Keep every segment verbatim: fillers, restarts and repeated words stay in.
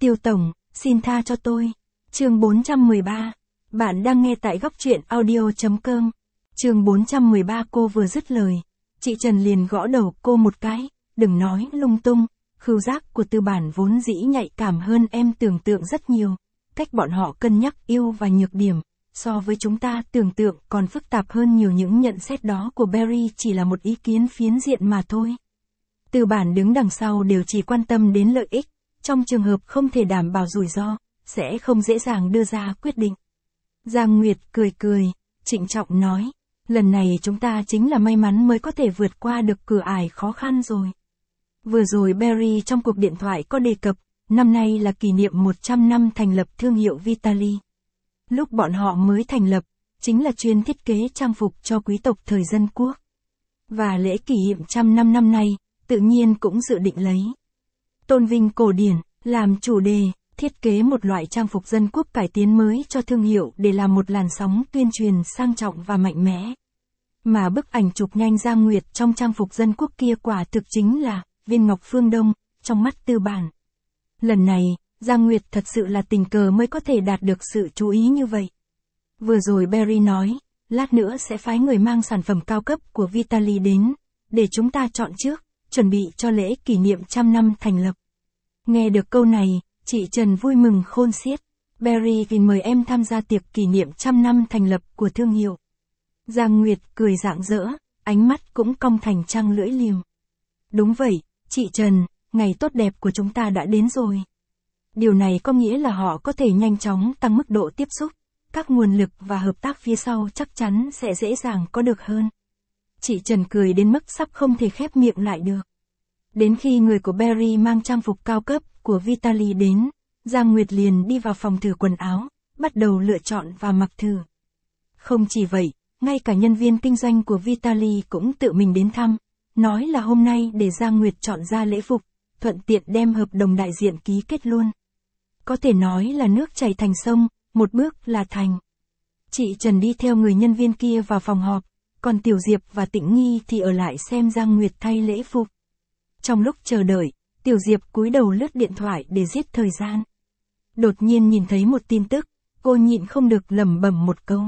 Tiêu tổng, xin tha cho tôi. Chương bốn trăm mười ba. Bạn đang nghe tại góc truyện audio chấm com. Chương bốn trăm mười ba. Cô vừa dứt lời, chị Trần liền gõ đầu cô một cái, đừng nói lung tung, khứu giác của Tư Bản vốn dĩ nhạy cảm hơn em tưởng tượng rất nhiều. Cách bọn họ cân nhắc ưu và nhược điểm, so với chúng ta tưởng tượng còn phức tạp hơn nhiều. Những nhận xét đó của Barry chỉ là một ý kiến phiến diện mà thôi. Tư Bản đứng đằng sau đều chỉ quan tâm đến lợi ích, trong trường hợp không thể đảm bảo rủi ro, sẽ không dễ dàng đưa ra quyết định. Giang Nguyệt cười cười, trịnh trọng nói, lần này chúng ta chính là may mắn mới có thể vượt qua được cửa ải khó khăn rồi. Vừa rồi Barry trong cuộc điện thoại có đề cập, năm nay là kỷ niệm một trăm năm thành lập thương hiệu Vitaly. Lúc bọn họ mới thành lập, chính là chuyên thiết kế trang phục cho quý tộc thời dân quốc. Và lễ kỷ niệm trăm năm năm nay, tự nhiên cũng dự định lấy tôn vinh cổ điển, làm chủ đề, thiết kế một loại trang phục dân quốc cải tiến mới cho thương hiệu để làm một làn sóng tuyên truyền sang trọng và mạnh mẽ. Mà bức ảnh chụp nhanh Giang Nguyệt trong trang phục dân quốc kia quả thực chính là viên ngọc phương đông, trong mắt Tư Bản. Lần này, Giang Nguyệt thật sự là tình cờ mới có thể đạt được sự chú ý như vậy. Vừa rồi Barry nói, lát nữa sẽ phái người mang sản phẩm cao cấp của Vitaly đến, để chúng ta chọn trước, chuẩn bị cho lễ kỷ niệm trăm năm thành lập. Nghe được câu này, chị Trần vui mừng khôn xiết. Barry vì mời em tham gia tiệc kỷ niệm trăm năm thành lập của thương hiệu. Giang Nguyệt cười rạng rỡ, ánh mắt cũng cong thành trăng lưỡi liềm. Đúng vậy, chị Trần, ngày tốt đẹp của chúng ta đã đến rồi. Điều này có nghĩa là họ có thể nhanh chóng tăng mức độ tiếp xúc, các nguồn lực và hợp tác phía sau chắc chắn sẽ dễ dàng có được hơn. Chị Trần cười đến mức sắp không thể khép miệng lại được. Đến khi người của Barry mang trang phục cao cấp của Vitaly đến, Giang Nguyệt liền đi vào phòng thử quần áo, bắt đầu lựa chọn và mặc thử. Không chỉ vậy, ngay cả nhân viên kinh doanh của Vitaly cũng tự mình đến thăm, nói là hôm nay để Giang Nguyệt chọn ra lễ phục, thuận tiện đem hợp đồng đại diện ký kết luôn. Có thể nói là nước chảy thành sông, một bước là thành. Chị Trần đi theo người nhân viên kia vào phòng họp, còn Tiểu Diệp và Tĩnh Nghi thì ở lại xem Giang Nguyệt thay lễ phục. Trong lúc chờ đợi, Tiểu Diệp cúi đầu lướt điện thoại để giết thời gian. Đột nhiên nhìn thấy một tin tức, cô nhịn không được lẩm bẩm một câu.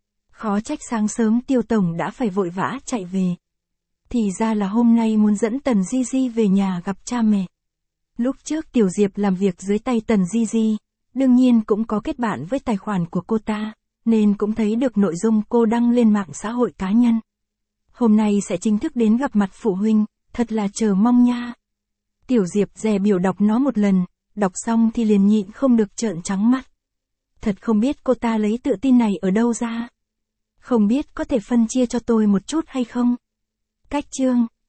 Khó trách sáng sớm Tiêu tổng đã phải vội vã chạy về. Thì ra là hôm nay muốn dẫn Tần Di Di về nhà gặp cha mẹ. Lúc trước Tiểu Diệp làm việc dưới tay Tần Di Di, đương nhiên cũng có kết bạn với tài khoản của cô ta, nên cũng thấy được nội dung cô đăng lên mạng xã hội cá nhân. Hôm nay sẽ chính thức đến gặp mặt phụ huynh, thật là chờ mong nha. Tiểu Diệp dè biểu đọc nó một lần, đọc xong thì liền nhịn không được trợn trắng mắt. Thật không biết cô ta lấy tự tin này ở đâu ra. Không biết có thể phân chia cho tôi một chút hay không? Cách chương,